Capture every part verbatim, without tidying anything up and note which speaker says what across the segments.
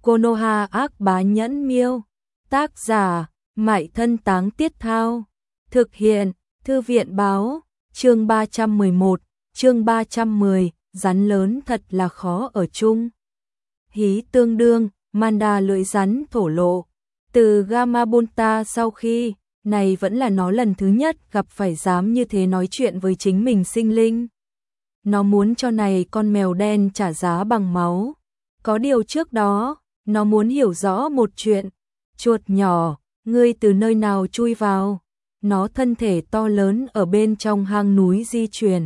Speaker 1: Konoha ác bá nhẫn miêu. Tác giả, Mại Thân Táng Tiết Thao. Thực hiện, Thư viện báo. Chương ba trăm mười một, chương ba trăm mười, rắn lớn thật là khó ở chung. Hí tương đương, Manda lưỡi rắn thổ lộ. Từ Gamabunta sau khi, này vẫn là nó lần thứ nhất gặp phải dám như thế nói chuyện với chính mình sinh linh. Nó muốn cho này con mèo đen trả giá bằng máu. Có điều trước đó, nó muốn hiểu rõ một chuyện. Chuột nhỏ, ngươi từ nơi nào chui vào? Nó thân thể to lớn ở bên trong hang núi di chuyển.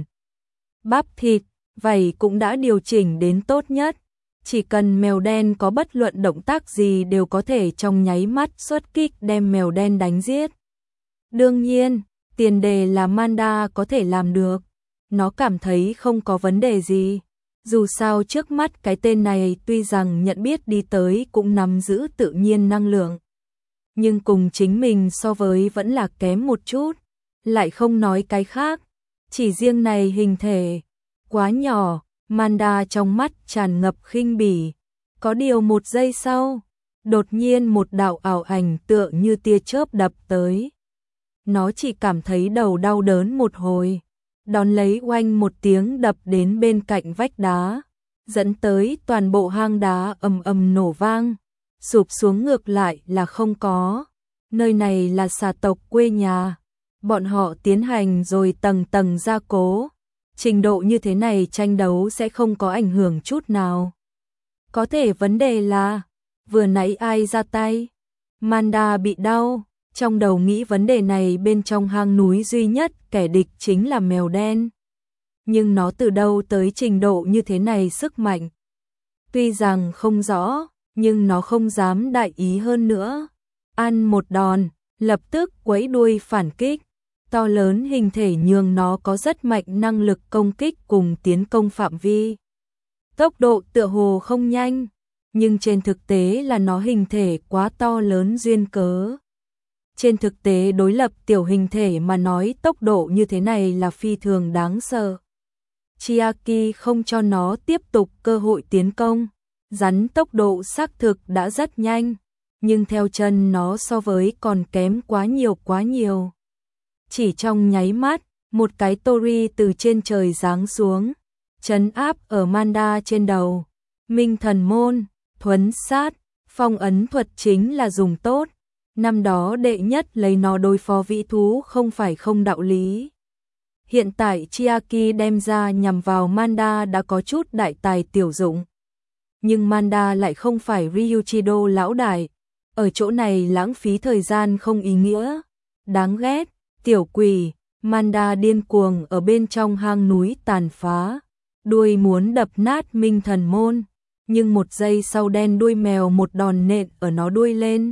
Speaker 1: Bắp thịt, vảy cũng đã điều chỉnh đến tốt nhất. Chỉ cần mèo đen có bất luận động tác gì đều có thể trong nháy mắt xuất kích đem mèo đen đánh giết. Đương nhiên, tiền đề là Manda có thể làm được. Nó cảm thấy không có vấn đề gì. Dù sao trước mắt cái tên này tuy rằng nhận biết đi tới cũng nắm giữ tự nhiên năng lượng. Nhưng cùng chính mình so với vẫn là kém một chút. Lại không nói cái khác. Chỉ riêng này hình thể quá nhỏ, Manda trong mắt tràn ngập khinh bỉ. Có điều một giây sau, đột nhiên một đạo ảo ảnh tựa như tia chớp đập tới. Nó chỉ cảm thấy đầu đau đớn một hồi, đón lấy oanh một tiếng đập đến bên cạnh vách đá, dẫn tới toàn bộ hang đá ầm ầm nổ vang, sụp xuống ngược lại là không có. Nơi này là xà tộc quê nhà, bọn họ tiến hành rồi tầng tầng gia cố. Trình độ như thế này tranh đấu sẽ không có ảnh hưởng chút nào. Có thể vấn đề là, vừa nãy ai ra tay? Manda bị đau, trong đầu nghĩ vấn đề này bên trong hang núi duy nhất kẻ địch chính là mèo đen. Nhưng nó từ đâu tới trình độ như thế này sức mạnh? Tuy rằng không rõ, nhưng nó không dám đại ý hơn nữa. Ăn một đòn, lập tức quẫy đuôi phản kích. To lớn hình thể nhường nó có rất mạnh năng lực công kích cùng tiến công phạm vi. Tốc độ tựa hồ không nhanh, nhưng trên thực tế là nó hình thể quá to lớn duyên cớ. Trên thực tế đối lập tiểu hình thể mà nói tốc độ như thế này là phi thường đáng sợ. Chiaki không cho nó tiếp tục cơ hội tiến công. Rắn tốc độ xác thực đã rất nhanh, nhưng theo chân nó so với còn kém quá nhiều quá nhiều. Chỉ trong nháy mắt, một cái tori từ trên trời giáng xuống, trấn áp ở Manda trên đầu. Minh thần môn, thuấn sát, phong ấn thuật chính là dùng tốt. Năm đó đệ nhất lấy nó đối phó vĩ thú không phải không đạo lý. Hiện tại Chiaki đem ra nhằm vào Manda đã có chút đại tài tiểu dụng. Nhưng Manda lại không phải Ryuchido lão đại. Ở chỗ này lãng phí thời gian không ý nghĩa. Đáng ghét. Tiểu quỷ, Manda điên cuồng ở bên trong hang núi tàn phá, đuôi muốn đập nát minh thần môn, nhưng một giây sau đen đuôi mèo một đòn nện ở nó đuôi lên.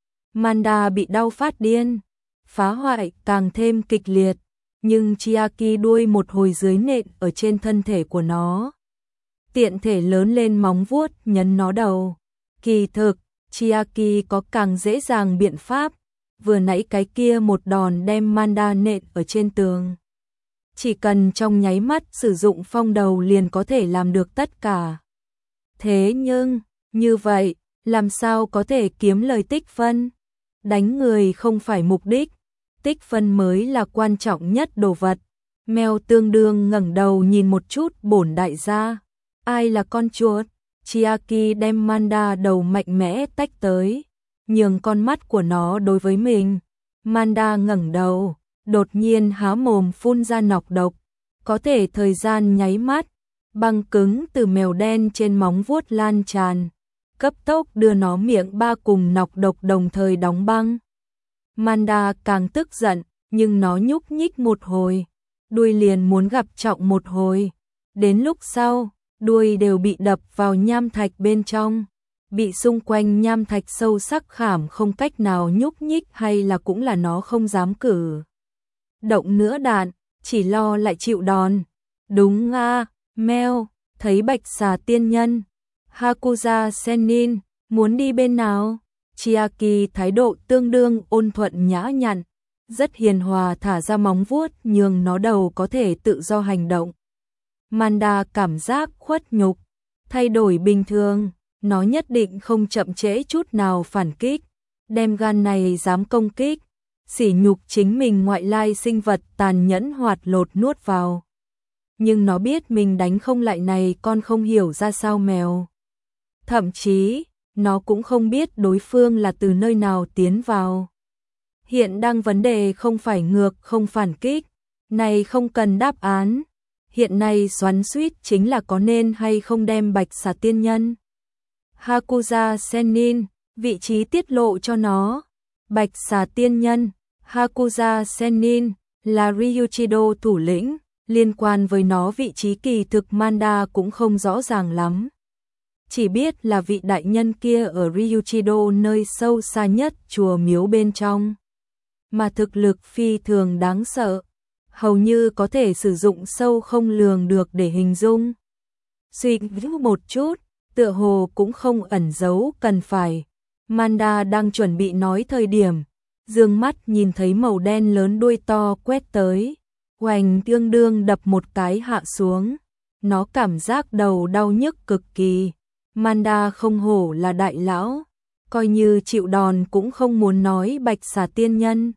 Speaker 1: Manda bị đau phát điên, phá hoại càng thêm kịch liệt, nhưng Chiaki đuôi một hồi dưới nện ở trên thân thể của nó. Tiện thể lớn lên móng vuốt nhấn nó đầu. Kỳ thực, Chiaki có càng dễ dàng biện pháp. Vừa nãy cái kia một đòn đem Manda nện ở trên tường. Chỉ cần trong nháy mắt sử dụng phong đầu liền có thể làm được tất cả. Thế nhưng, như vậy, làm sao có thể kiếm lời tích phân? Đánh người không phải mục đích, tích phân mới là quan trọng nhất đồ vật. Mèo tương đương ngẩng đầu nhìn một chút bổn đại gia. Ai là con chuột? Chiaki đem Manda đầu mạnh mẽ tách tới, nhường con mắt của nó đối với mình. Manda ngẩng đầu, đột nhiên há mồm phun ra nọc độc, có thể thời gian nháy mắt, băng cứng từ mèo đen trên móng vuốt lan tràn, cấp tốc đưa nó miệng ba cùng nọc độc đồng thời đóng băng. Manda càng tức giận, nhưng nó nhúc nhích một hồi, đuôi liền muốn gặp trọng một hồi. Đến lúc sau, đuôi đều bị đập vào nham thạch bên trong. Bị xung quanh nham thạch sâu sắc khảm không cách nào nhúc nhích hay là cũng là nó không dám cử động nữa đạn, chỉ lo lại chịu đòn. Đúng a, mèo, thấy bạch xà tiên nhân. Hakuza Sennin, muốn đi bên nào? Chiaki thái độ tương đương ôn thuận nhã nhặn, rất hiền hòa thả ra móng vuốt nhường nó đầu có thể tự do hành động. Manda cảm giác khuất nhục, thay đổi bình thường. nó nhất định không chậm trễ chút nào phản kích, đem gan này dám công kích, sỉ nhục chính mình ngoại lai sinh vật tàn nhẫn hoạt lột nuốt vào. Nhưng nó biết mình đánh không lại này con không hiểu ra sao mèo. Thậm chí, nó cũng không biết đối phương là từ nơi nào tiến vào. Hiện đang vấn đề không phải ngược không phản kích, này không cần đáp án. Hiện nay xoắn xuýt chính là có nên hay không đem Bạch Xà Tiên Nhân Hakuza Sennin vị trí tiết lộ cho nó. Bạch Xà Tiên Nhân Hakuza Sennin là Ryuchido thủ lĩnh, liên quan với nó vị trí kỳ thực Manda cũng không rõ ràng lắm. Chỉ biết là vị đại nhân kia ở Ryuchido nơi sâu xa nhất chùa miếu bên trong. Mà thực lực phi thường đáng sợ, hầu như có thể sử dụng sâu không lường được để hình dung. Suy nghĩ một chút, tựa hồ cũng không ẩn giấu cần phải. Manda đang chuẩn bị nói thời điểm, dương mắt nhìn thấy màu đen lớn đuôi to quét tới, hoành tương đương đập một cái hạ xuống. Nó cảm giác đầu đau nhức cực kỳ. Manda không hổ là đại lão, coi như chịu đòn cũng không muốn nói Bạch Xà Tiên Nhân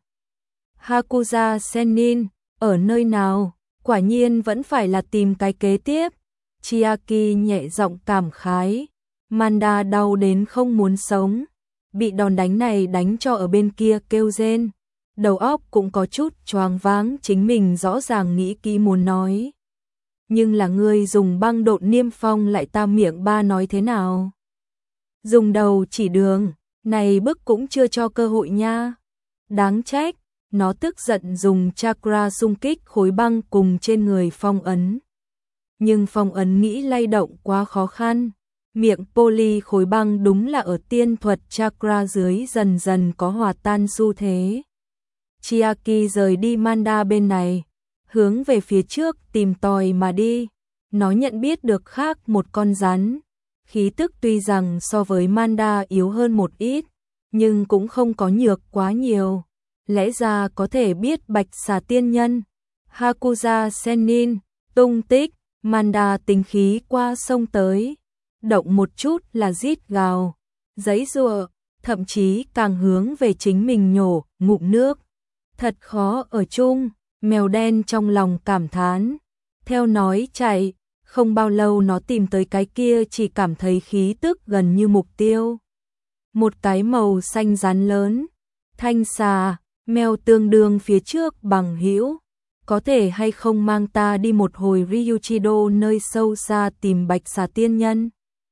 Speaker 1: Hakuza Sennin ở nơi nào, quả nhiên vẫn phải là tìm cái kế tiếp. Chiaki nhẹ giọng cảm khái, Manda đau đến không muốn sống, bị đòn đánh này đánh cho ở bên kia kêu rên, đầu óc cũng có chút choáng váng, chính mình rõ ràng nghĩ kỹ muốn nói. Nhưng là ngươi dùng băng độn niêm phong lại ta miệng ba nói thế nào? Dùng đầu chỉ đường, này bức cũng chưa cho cơ hội nha. Đáng trách, nó tức giận dùng chakra xung kích khối băng cùng trên người phong ấn. Nhưng phong ấn nghĩ lay động quá khó khăn. Miệng poly khối băng đúng là ở tiên thuật chakra dưới dần dần có hòa tan xu thế. Chiaki rời đi Manda bên này, hướng về phía trước tìm tòi mà đi. Nó nhận biết được khác một con rắn. Khí tức tuy rằng so với Manda yếu hơn một ít, nhưng cũng không có nhược quá nhiều. Lẽ ra có thể biết Bạch Xà Tiên Nhân Hakuza Sennin tung tích. Manda tính khí qua sông tới, động một chút là rít gào, giãy giụa, thậm chí càng hướng về chính mình nhổ ngụm nước. Thật khó ở chung. Mèo đen trong lòng cảm thán, theo nói chạy, không bao lâu nó tìm tới cái kia chỉ cảm thấy khí tức gần như mục tiêu. Một cái màu xanh rắn lớn, thanh xà, mèo tương đương phía trước bằng hữu, có thể hay không mang ta đi một hồi Ryuchido nơi sâu xa tìm Bạch Xà Tiên Nhân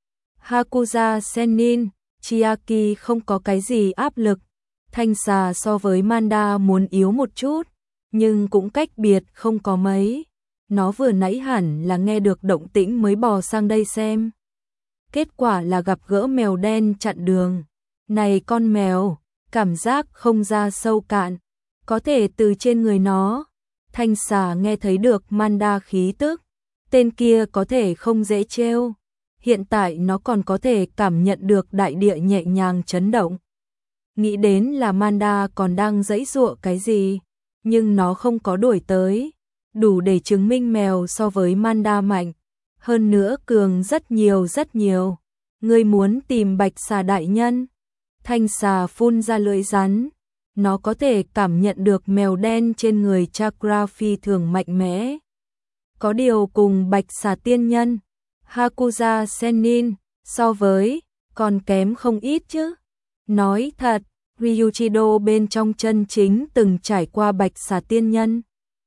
Speaker 1: Hakuza Sennin. Chiaki không có cái gì áp lực, thanh xà so với Manda muốn yếu một chút, nhưng cũng cách biệt không có mấy. Nó vừa nãy hẳn là nghe được động tĩnh mới bò sang đây xem. Kết quả là gặp gỡ mèo đen chặn đường. Này con mèo, cảm giác không ra sâu cạn, có thể từ trên người nó. Thanh xà nghe thấy được Manda khí tức, tên kia có thể không dễ trêu. Hiện tại nó còn có thể cảm nhận được đại địa nhẹ nhàng chấn động. Nghĩ đến là Manda còn đang giãy giụa cái gì, nhưng nó không có đuổi tới, đủ để chứng minh mèo so với Manda mạnh, hơn nữa cường rất nhiều rất nhiều. Ngươi muốn tìm Bạch Xà đại nhân? Thanh xà phun ra lưỡi rắn, nó có thể cảm nhận được mèo đen trên người chakra phi thường mạnh mẽ. Có điều cùng Bạch Xà Tiên Nhân Hakuza Sennin so với còn kém không ít chứ. Nói thật, Ryuchido bên trong chân chính từng trải qua Bạch Xà Tiên Nhân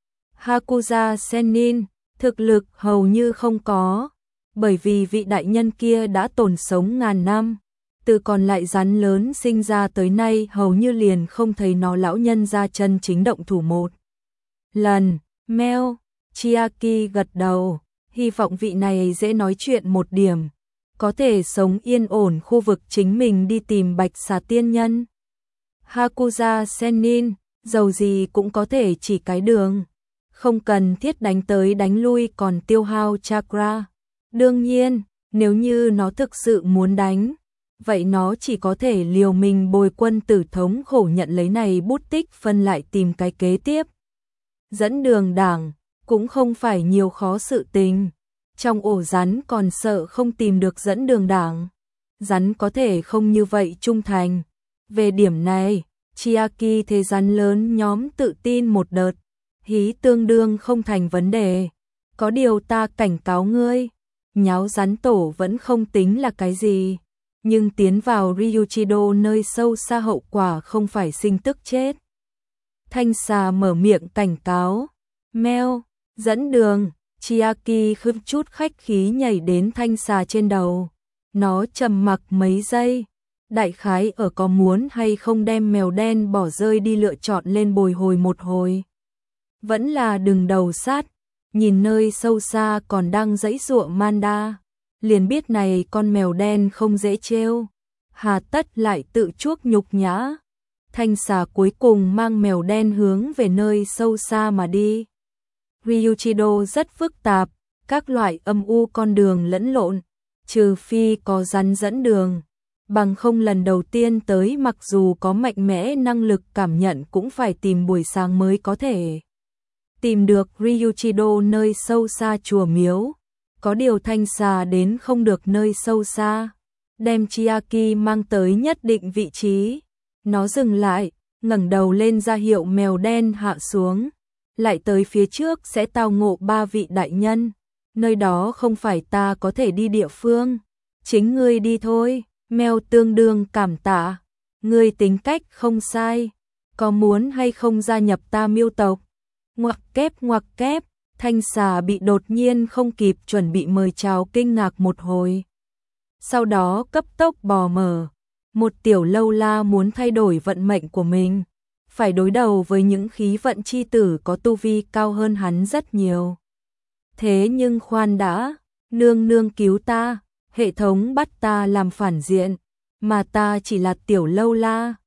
Speaker 1: Hakuza Sennin, thực lực hầu như không có, bởi vì vị đại nhân kia đã tồn sống ngàn năm, từ còn lại rắn lớn sinh ra tới nay hầu như liền không thấy nó lão nhân ra chân chính động thủ một lần. Meo, Chiaki gật đầu, hy vọng vị này dễ nói chuyện một điểm, có thể sống yên ổn khu vực chính mình đi tìm Bạch Xà Tiên Nhân Hakuza Sennin, dầu gì cũng có thể chỉ cái đường, không cần thiết đánh tới đánh lui còn tiêu hao chakra. Đương nhiên, nếu như nó thực sự muốn đánh, vậy nó chỉ có thể liều mình bồi quân tử thống khổ nhận lấy này bút tích phân lại tìm cái kế tiếp. Dẫn đường đảng, cũng không phải nhiều khó sự tình. Trong ổ rắn còn sợ không tìm được dẫn đường đảng. rắn có thể không như vậy trung thành. Về điểm này, Chiaki thế rắn lớn nhóm tự tin một đợt, hí tương đương không thành vấn đề. Có điều ta cảnh cáo ngươi, nháo rắn tổ vẫn không tính là cái gì, nhưng tiến vào Ryuchido nơi sâu xa hậu quả không phải sinh tức chết. Thanh xà mở miệng cảnh cáo, meo, dẫn đường. Chiaki khứm chút khách khí nhảy đến thanh xà trên đầu. Nó trầm mặc mấy giây, đại khái ở có muốn hay không đem mèo đen bỏ rơi đi lựa chọn lên bồi hồi một hồi. Vẫn là đừng đầu sát, nhìn nơi sâu xa còn đang giãy giụa Manda, liền biết này con mèo đen không dễ trêu, hà tất lại tự chuốc nhục nhã. Thanh xà cuối cùng mang mèo đen hướng về nơi sâu xa mà đi. Ryuchido rất phức tạp, các loại âm u con đường lẫn lộn, trừ phi có rắn dẫn đường, bằng không lần đầu tiên tới mặc dù có mạnh mẽ năng lực cảm nhận cũng phải tìm buổi sáng mới có thể tìm được Ryuchido nơi sâu xa chùa miếu. Có điều thanh xà đến không được nơi sâu xa, đem Chiaki mang tới nhất định vị trí. Nó dừng lại, ngẩng đầu lên ra hiệu mèo đen hạ xuống. Lại tới phía trước sẽ tao ngộ ba vị đại nhân, nơi đó không phải ta có thể đi địa phương, chính ngươi đi thôi. Mèo tương đương cảm tạ, ngươi tính cách không sai, có muốn hay không gia nhập ta miêu tộc? Ngoặc kép ngoặc kép, thanh xà bị đột nhiên không kịp chuẩn bị mời chào kinh ngạc một hồi. Sau đó cấp tốc bò mở, một tiểu lâu la muốn thay đổi vận mệnh của mình, phải đối đầu với những khí vận chi tử có tu vi cao hơn hắn rất nhiều. Thế nhưng khoan đã, nương nương cứu ta, hệ thống bắt ta làm phản diện, mà ta chỉ là tiểu lâu la,